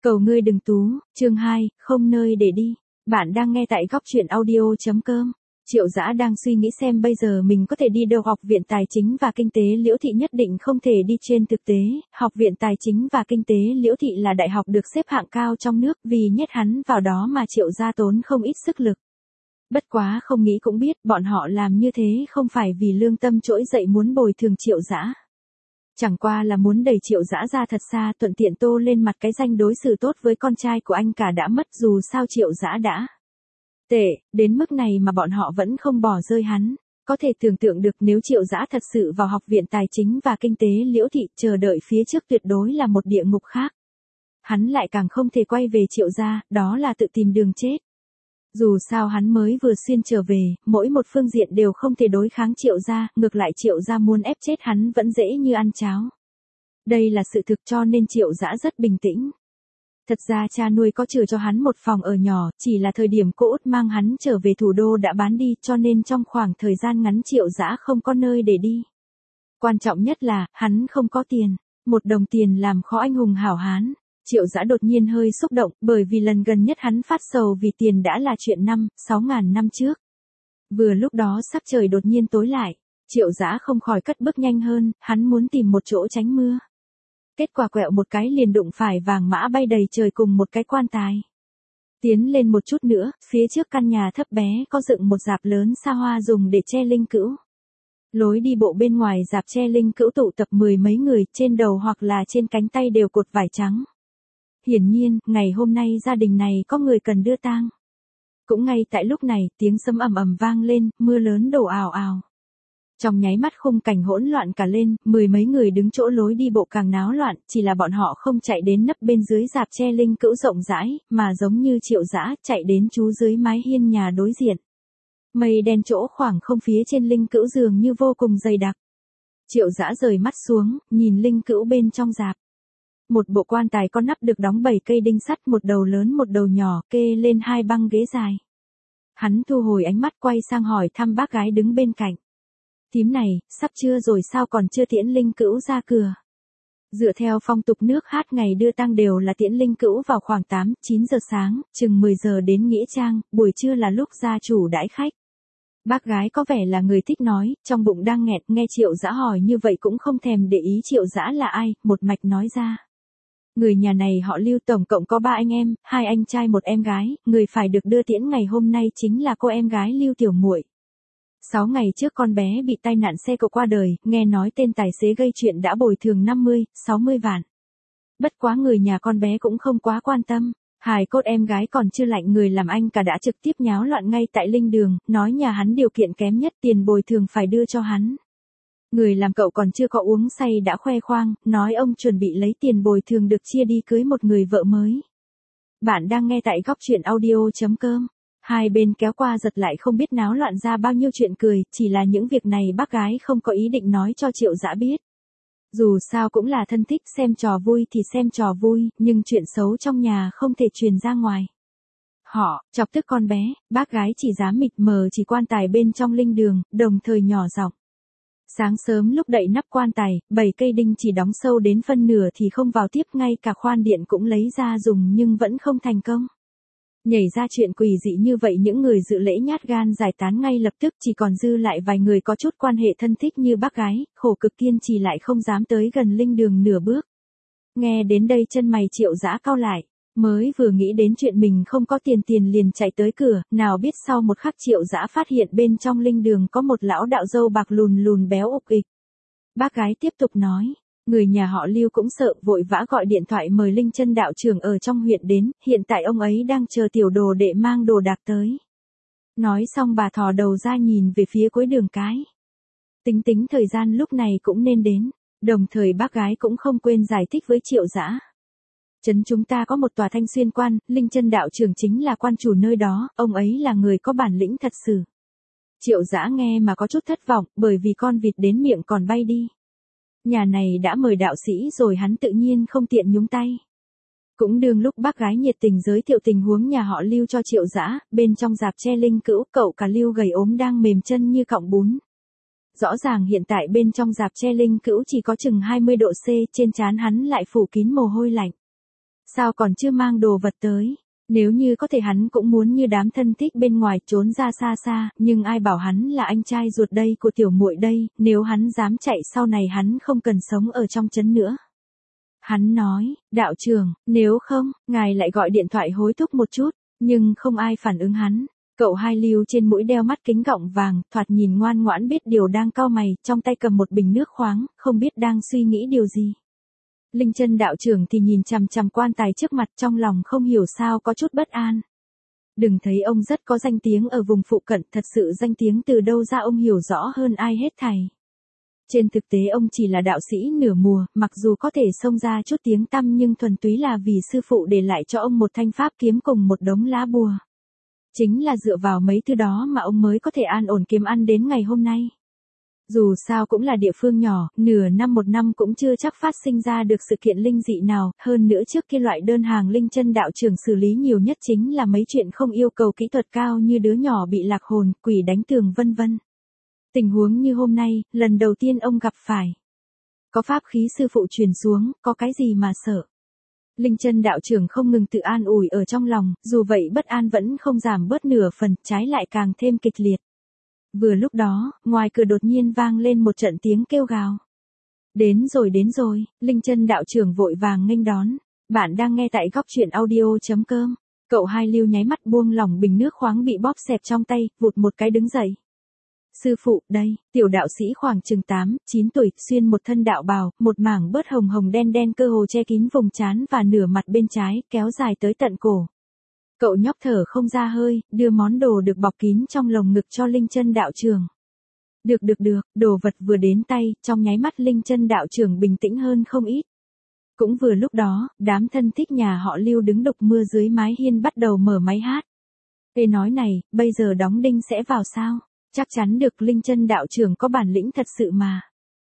Cầu ngươi đừng tú, chương 2, không nơi để đi. Bạn đang nghe tại góc truyện audio.com. Triệu Dã đang suy nghĩ xem bây giờ mình có thể đi đâu. Học viện Tài chính và Kinh tế Liễu Thị nhất định không thể đi. Trên thực tế, Học viện Tài chính và Kinh tế Liễu Thị là đại học được xếp hạng cao trong nước, vì nhét hắn vào đó mà Triệu gia tốn không ít sức lực. Bất quá không nghĩ cũng biết, bọn họ làm như thế không phải vì lương tâm trỗi dậy muốn bồi thường Triệu Dã. Chẳng qua là muốn đẩy Triệu Dã ra thật xa, thuận tiện tô lên mặt cái danh đối xử tốt với con trai của anh cả đã mất. Dù sao Triệu Dã đã tệ đến mức này mà bọn họ vẫn không bỏ rơi hắn. Có thể tưởng tượng được nếu Triệu Dã thật sự vào Học viện Tài chính và Kinh tế Liễu Thị, chờ đợi phía trước tuyệt đối là một địa ngục khác. Hắn lại càng không thể quay về Triệu gia, đó là tự tìm đường chết. Dù sao hắn mới vừa xuyên trở về, mỗi một phương diện đều không thể đối kháng Triệu gia, ngược lại Triệu gia muốn ép chết hắn vẫn dễ như ăn cháo. Đây là sự thực, cho nên Triệu Dã rất bình tĩnh. Thật ra cha nuôi có chừa cho hắn một phòng ở nhỏ, chỉ là thời điểm cô út mang hắn trở về thủ đô đã bán đi, cho nên trong khoảng thời gian ngắn Triệu Dã không có nơi để đi. Quan trọng nhất là, hắn không có tiền. Một đồng tiền làm khó anh hùng hảo hán. Triệu Dã đột nhiên hơi xúc động, bởi vì lần gần nhất hắn phát sầu vì tiền đã là chuyện 6.000 năm trước. Vừa lúc đó sắc trời đột nhiên tối lại, Triệu Dã không khỏi cất bước nhanh hơn, hắn muốn tìm một chỗ tránh mưa. Kết quả quẹo một cái liền đụng phải vàng mã bay đầy trời cùng một cái quan tài. Tiến lên một chút nữa, phía trước căn nhà thấp bé có dựng một rạp lớn xa hoa dùng để che linh cữu. Lối đi bộ bên ngoài rạp che linh cữu tụ tập mười mấy người, trên đầu hoặc là trên cánh tay đều cột vải trắng. Hiển nhiên, ngày hôm nay gia đình này có người cần đưa tang. Cũng ngay tại lúc này, tiếng sấm ầm ầm vang lên, mưa lớn đổ ào ào. Trong nháy mắt khung cảnh hỗn loạn cả lên, mười mấy người đứng chỗ lối đi bộ càng náo loạn, chỉ là bọn họ không chạy đến nấp bên dưới rạp che linh cữu rộng rãi, mà giống như Triệu Dã chạy đến trú dưới mái hiên nhà đối diện. Mây đen chỗ khoảng không phía trên linh cữu dường như vô cùng dày đặc. Triệu Dã rời mắt xuống, nhìn linh cữu bên trong rạp. Một bộ quan tài có nắp được đóng 7 cây đinh sắt, một đầu lớn một đầu nhỏ, kê lên 2 băng ghế dài. Hắn thu hồi ánh mắt quay sang hỏi thăm bác gái đứng bên cạnh. Thím này, sắp chưa rồi sao còn chưa tiễn linh cữu ra cửa? Dựa theo phong tục nước hát ngày đưa tang đều là tiễn linh cữu vào khoảng 8-9 giờ sáng, chừng 10 giờ đến nghĩa trang, buổi trưa là lúc gia chủ đãi khách. Bác gái có vẻ là người thích nói, trong bụng đang nghẹn, nghe Triệu Dã hỏi như vậy cũng không thèm để ý Triệu Dã là ai, một mạch nói ra. Người nhà này họ Lưu, tổng cộng có 3 anh em, 2 anh trai 1 em gái, người phải được đưa tiễn ngày hôm nay chính là cô em gái Lưu Tiểu Muội. 6 ngày trước con bé bị tai nạn xe cộ qua đời, nghe nói tên tài xế gây chuyện đã bồi thường 50-60 vạn. Bất quá người nhà con bé cũng không quá quan tâm, hài cốt em gái còn chưa lạnh, người làm anh cả đã trực tiếp nháo loạn ngay tại linh đường, nói nhà hắn điều kiện kém nhất, tiền bồi thường phải đưa cho hắn. Người làm cậu còn chưa có uống say đã khoe khoang, nói ông chuẩn bị lấy tiền bồi thường được chia đi cưới một người vợ mới. Bạn đang nghe tại góc truyện audio.com. Hai bên kéo qua giật lại không biết náo loạn ra bao nhiêu chuyện cười, chỉ là những việc này bác gái không có ý định nói cho Triệu Dã biết. Dù sao cũng là thân thích, xem trò vui thì xem trò vui, nhưng chuyện xấu trong nhà không thể truyền ra ngoài. Họ chọc tức con bé, bác gái chỉ dám mịt mờ chỉ quan tài bên trong linh đường, đồng thời nhỏ giọng. Sáng sớm lúc đậy nắp quan tài, 7 cây đinh chỉ đóng sâu đến phân nửa thì không vào tiếp, ngay cả khoan điện cũng lấy ra dùng nhưng vẫn không thành công. Nhảy ra chuyện quỷ dị như vậy, những người dự lễ nhát gan giải tán ngay lập tức, chỉ còn dư lại vài người có chút quan hệ thân thích như bác gái, khổ cực kiên trì lại không dám tới gần linh đường nửa bước. Nghe đến đây chân mày Triệu Dã cau lại, mới vừa nghĩ đến chuyện mình không có tiền liền chạy tới cửa, nào biết sau một khắc Triệu Dã phát hiện bên trong linh đường có một lão đạo râu bạc lùn béo ục ịch. Bác gái tiếp tục nói. Người nhà họ Lưu cũng sợ, vội vã gọi điện thoại mời Linh Chân đạo trưởng ở trong huyện đến, hiện tại ông ấy đang chờ tiểu đồ đệ mang đồ đạc tới. Nói xong bà thò đầu ra nhìn về phía cuối đường cái. Tính thời gian lúc này cũng nên đến, đồng thời bác gái cũng không quên giải thích với Triệu Dã. Trấn chúng ta có một tòa Thanh Xuyên quan, Linh Chân đạo trưởng chính là quan chủ nơi đó, ông ấy là người có bản lĩnh thật sự. Triệu Dã nghe mà có chút thất vọng, bởi vì con vịt đến miệng còn bay đi. Nhà này đã mời đạo sĩ rồi, hắn tự nhiên không tiện nhúng tay. Cũng đương lúc bác gái nhiệt tình giới thiệu tình huống nhà họ Lưu cho Triệu Dã, bên trong rạp che linh cữu, cậu cả Lưu gầy ốm đang mềm chân như cọng bún. Rõ ràng hiện tại bên trong rạp che linh cữu chỉ có chừng 20 độ C, trên trán hắn lại phủ kín mồ hôi lạnh. Sao còn chưa mang đồ vật tới? Nếu như có thể hắn cũng muốn như đám thân thích bên ngoài trốn ra xa xa, nhưng ai bảo hắn là anh trai ruột đây của tiểu muội đây, nếu hắn dám chạy sau này hắn không cần sống ở trong trấn nữa. Hắn nói, đạo trưởng, nếu không, ngài lại gọi điện thoại hối thúc một chút, nhưng không ai phản ứng hắn. Cậu Hai Lưu trên mũi đeo mắt kính gọng vàng, thoạt nhìn ngoan ngoãn biết điều đang cau mày, trong tay cầm một bình nước khoáng, không biết đang suy nghĩ điều gì. Linh Chân đạo trưởng thì nhìn chằm chằm quan tài trước mặt, trong lòng không hiểu sao có chút bất an. Đừng thấy ông rất có danh tiếng ở vùng phụ cận, thật sự danh tiếng từ đâu ra ông hiểu rõ hơn ai hết thảy. Trên thực tế ông chỉ là đạo sĩ nửa mùa, mặc dù có thể xông ra chút tiếng tăm nhưng thuần túy là vì sư phụ để lại cho ông một thanh pháp kiếm cùng một đống lá bùa. Chính là dựa vào mấy thứ đó mà ông mới có thể an ổn kiếm ăn đến ngày hôm nay. Dù sao cũng là địa phương nhỏ, nửa năm một năm cũng chưa chắc phát sinh ra được sự kiện linh dị nào, hơn nữa trước kia loại đơn hàng Linh Chân đạo trưởng xử lý nhiều nhất chính là mấy chuyện không yêu cầu kỹ thuật cao như đứa nhỏ bị lạc hồn, quỷ đánh tường vân vân. Tình huống như hôm nay, lần đầu tiên ông gặp phải. Có pháp khí sư phụ truyền xuống, có cái gì mà sợ. Linh Chân đạo trưởng không ngừng tự an ủi ở trong lòng, dù vậy bất an vẫn không giảm bớt nửa phần, trái lại càng thêm kịch liệt. Vừa lúc đó, ngoài cửa đột nhiên vang lên một trận tiếng kêu gào. Đến rồi, Linh Chân đạo trưởng vội vàng nghênh đón. Bạn đang nghe tại góc truyện audio.com. Cậu Hai Lưu nháy mắt buông lỏng bình nước khoáng bị bóp xẹp trong tay, vụt một cái đứng dậy. Sư phụ, đây, tiểu đạo sĩ khoảng chừng 8, 9 tuổi, xuyên một thân đạo bào, một mảng bớt hồng hồng đen đen cơ hồ che kín vùng trán và nửa mặt bên trái, kéo dài tới tận cổ. Cậu nhóc thở không ra hơi, đưa món đồ được bọc kín trong lồng ngực cho Linh Chân đạo trưởng. Được, đồ vật vừa đến tay, trong nháy mắt Linh Chân đạo trưởng bình tĩnh hơn không ít. Cũng vừa lúc đó, đám thân thích nhà họ Lưu đứng đục mưa dưới mái hiên bắt đầu mở máy hát. Ê nói này, bây giờ đóng đinh sẽ vào sao? Chắc chắn được, Linh Chân đạo trưởng có bản lĩnh thật sự mà.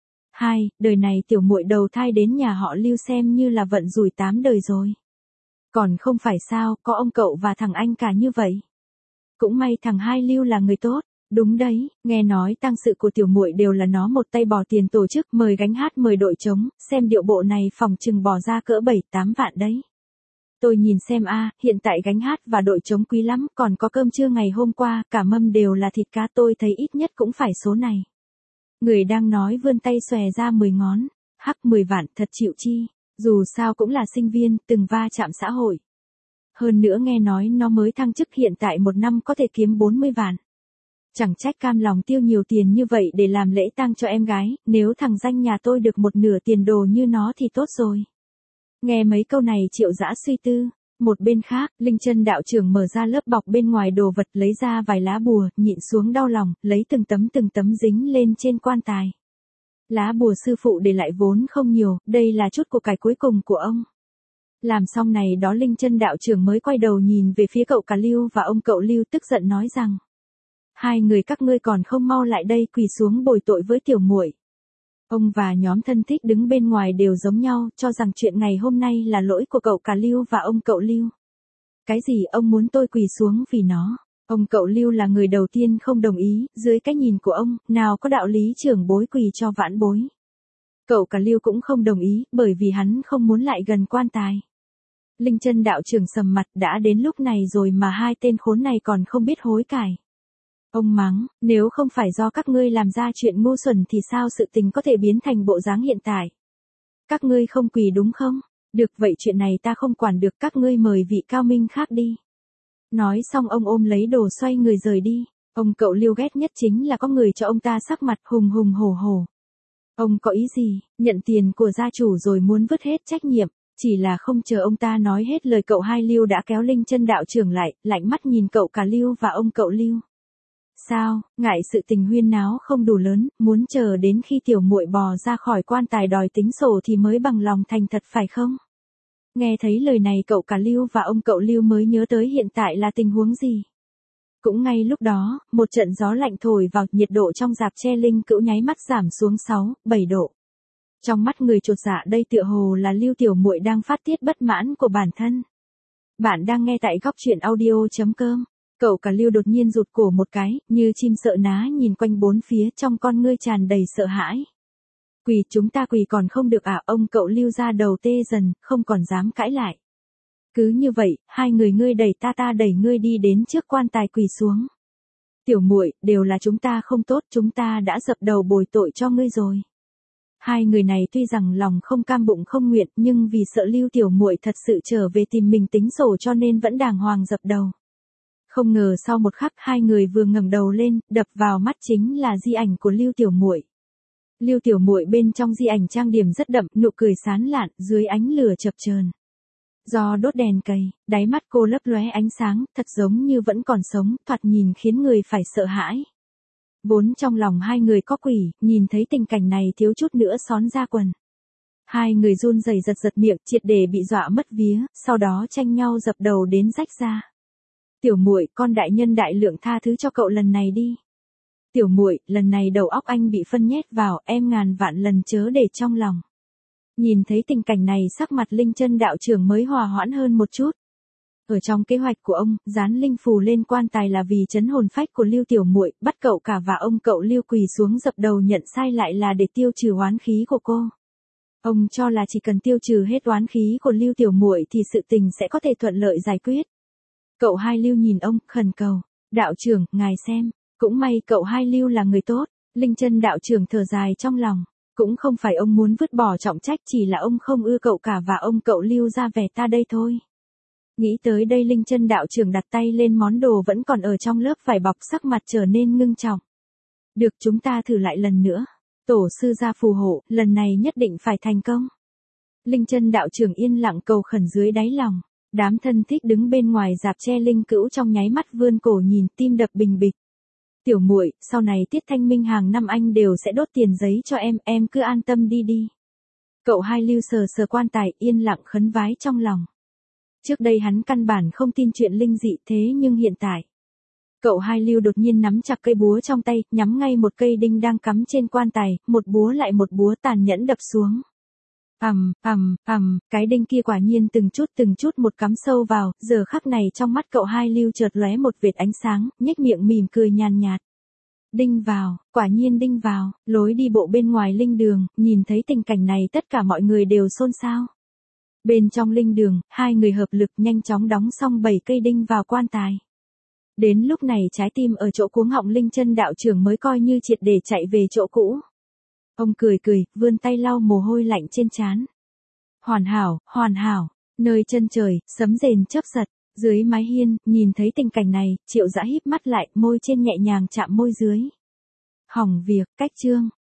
Đời này tiểu muội đầu thai đến nhà họ Lưu xem như là vận rủi 8 đời rồi. Còn không phải sao, có ông cậu và thằng anh cả như vậy. Cũng may thằng Hai Lưu là người tốt. Đúng đấy, nghe nói tang sự của tiểu muội đều là nó một tay bỏ tiền tổ chức, mời gánh hát mời đội trống, xem điệu bộ này phòng chừng bỏ ra cỡ 7-8 vạn đấy. Tôi nhìn xem hiện tại gánh hát và đội trống quý lắm, còn có cơm trưa ngày hôm qua, cả mâm đều là thịt cá, tôi thấy ít nhất cũng phải số này. Người đang nói vươn tay xòe ra 10 ngón, 10 vạn, thật chịu chi, dù sao cũng là sinh viên, từng va chạm xã hội. Hơn nữa nghe nói nó mới thăng chức hiện tại một năm có thể kiếm 40 vạn. Chẳng trách cam lòng tiêu nhiều tiền như vậy để làm lễ tang cho em gái, nếu thằng danh nhà tôi được một nửa tiền đồ như nó thì tốt rồi. Nghe mấy câu này Triệu Dã suy tư. Một bên khác, Linh Chân đạo trưởng mở ra lớp bọc bên ngoài đồ vật, lấy ra vài lá bùa, nhịn xuống đau lòng, lấy từng tấm dính lên trên quan tài. Lá bùa sư phụ để lại vốn không nhiều, đây là chút của cải cuối cùng của ông. Làm xong này đó Linh Chân đạo trưởng mới quay đầu nhìn về phía cậu cả Lưu và ông cậu Lưu, tức giận nói rằng: hai người các ngươi còn không mau lại đây quỳ xuống bồi tội với tiểu muội. Ông và nhóm thân thích đứng bên ngoài đều giống nhau, cho rằng chuyện ngày hôm nay là lỗi của cậu cả Lưu và ông cậu Lưu. Cái gì ông muốn tôi quỳ xuống vì nó? Ông cậu Lưu là người đầu tiên không đồng ý, dưới cái nhìn của ông, nào có đạo lý trưởng bối quỳ cho vãn bối. Cậu cả Lưu cũng không đồng ý, bởi vì hắn không muốn lại gần quan tài. Linh Chân đạo trưởng sầm mặt, đã đến lúc này rồi mà hai tên khốn này còn không biết hối cải. Ông mắng, nếu không phải do các ngươi làm ra chuyện ngu xuẩn thì sao sự tình có thể biến thành bộ dáng hiện tại? Các ngươi không quỳ đúng không? Được vậy chuyện này ta không quản được, các ngươi mời vị cao minh khác đi. Nói xong ông ôm lấy đồ xoay người rời đi. Ông cậu Lưu ghét nhất chính là có người cho ông ta sắc mặt hùng hùng hổ hổ. Ông có ý gì, nhận tiền của gia chủ rồi muốn vứt hết trách nhiệm, chỉ là không chờ ông ta nói hết lời cậu Hai Lưu đã kéo Linh Chân đạo trưởng lại, lạnh mắt nhìn cậu cả Lưu và ông cậu Lưu. Sao, ngại sự tình huyên náo không đủ lớn, muốn chờ đến khi tiểu muội bò ra khỏi quan tài đòi tính sổ thì mới bằng lòng thành thật phải không? Nghe thấy lời này cậu cả Lưu và ông cậu Lưu mới nhớ tới hiện tại là tình huống gì. Cũng ngay lúc đó, một trận gió lạnh thổi vào, nhiệt độ trong rạp che Linh Cữu nháy mắt giảm xuống 6-7 độ. Trong mắt người chột dạ đây tựa hồ là Lưu tiểu muội đang phát tiết bất mãn của bản thân. Bạn đang nghe tại góc truyện audio.com. Cậu cả Lưu đột nhiên rụt cổ một cái, như chim sợ ná nhìn quanh bốn phía, trong con ngươi tràn đầy sợ hãi. Quỳ, chúng ta quỳ còn không được à? Ông cậu Lưu ra đầu tê dần, không còn dám cãi lại. Cứ như vậy, hai người ngươi đẩy ta đẩy ngươi đi đến trước quan tài quỳ xuống. Tiểu muội, đều là chúng ta không tốt, chúng ta đã dập đầu bồi tội cho ngươi rồi. Hai người này tuy rằng lòng không cam bụng không nguyện, nhưng vì sợ Lưu tiểu muội thật sự trở về tìm mình tính sổ cho nên vẫn đàng hoàng dập đầu. Không ngờ sau một khắc hai người vừa ngẩng đầu lên, đập vào mắt chính là di ảnh của Lưu tiểu muội. Lưu tiểu muội bên trong di ảnh trang điểm rất đậm, nụ cười sán lạn, dưới ánh lửa chập chờn. Do đốt đèn cầy, đáy mắt cô lấp lóe ánh sáng, thật giống như vẫn còn sống, thoạt nhìn khiến người phải sợ hãi. Vốn trong lòng hai người có quỷ, nhìn thấy tình cảnh này thiếu chút nữa xón ra quần. Hai người run rẩy giật giật miệng, triệt để bị dọa mất vía, sau đó tranh nhau dập đầu đến rách ra. Tiểu muội, con đại nhân đại lượng tha thứ cho cậu lần này đi. Tiểu muội, lần này đầu óc anh bị phân nhét vào, em ngàn vạn lần chớ để trong lòng. Nhìn thấy tình cảnh này sắc mặt Linh Chân đạo trưởng mới hòa hoãn hơn một chút. Ở trong kế hoạch của ông, dán linh phù lên quan tài là vì trấn hồn phách của Lưu tiểu muội, bắt cậu cả và ông cậu Lưu quỳ xuống dập đầu nhận sai lại là để tiêu trừ oán khí của cô. Ông cho là chỉ cần tiêu trừ hết oán khí của Lưu tiểu muội thì sự tình sẽ có thể thuận lợi giải quyết. Cậu Hai Lưu nhìn ông, khẩn cầu, đạo trưởng, ngài xem, cũng may cậu Hai Lưu là người tốt. Linh Chân đạo trưởng thở dài trong lòng, cũng không phải ông muốn vứt bỏ trọng trách, chỉ là ông không ưa cậu cả và ông cậu Lưu ra vẻ ta đây thôi. Nghĩ tới đây Linh Chân đạo trưởng đặt tay lên món đồ vẫn còn ở trong lớp vải bọc, sắc mặt trở nên ngưng trọng. Được, chúng ta thử lại lần nữa. Tổ sư ra phù hộ, lần này nhất định phải thành công. Linh Chân đạo trưởng yên lặng cầu khẩn dưới đáy lòng. Đám thân thích đứng bên ngoài rạp che Linh Cữu trong nháy mắt vươn cổ nhìn, tim đập bình bịch. Tiểu muội, sau này tiết thanh minh hàng năm anh đều sẽ đốt tiền giấy cho em cứ an tâm đi đi. Cậu Hai Lưu sờ sờ quan tài, yên lặng khấn vái trong lòng. Trước đây hắn căn bản không tin chuyện linh dị, thế nhưng hiện tại. Cậu Hai Lưu đột nhiên nắm chặt cây búa trong tay, nhắm ngay một cây đinh đang cắm trên quan tài, một búa lại một búa tàn nhẫn đập xuống. Cái đinh kia quả nhiên từng chút một cắm sâu vào, giờ khắc này trong mắt cậu Hai Lưu chợt lóe một vệt ánh sáng, nhếch miệng mỉm cười nhàn nhạt. Đinh vào, quả nhiên đinh vào, lối đi bộ bên ngoài linh đường, nhìn thấy tình cảnh này tất cả mọi người đều xôn xao. Bên trong linh đường, hai người hợp lực nhanh chóng đóng xong 7 cây đinh vào quan tài. Đến lúc này trái tim ở chỗ cuống họng Linh Chân đạo trưởng mới coi như triệt để chạy về chỗ cũ. Ông cười, vươn tay lau mồ hôi lạnh trên trán. Hoàn hảo, nơi chân trời, sấm rền chớp giật, dưới mái hiên, nhìn thấy tình cảnh này, Triệu Dã híp mắt lại, môi trên nhẹ nhàng chạm môi dưới. Hỏng việc, cách chương.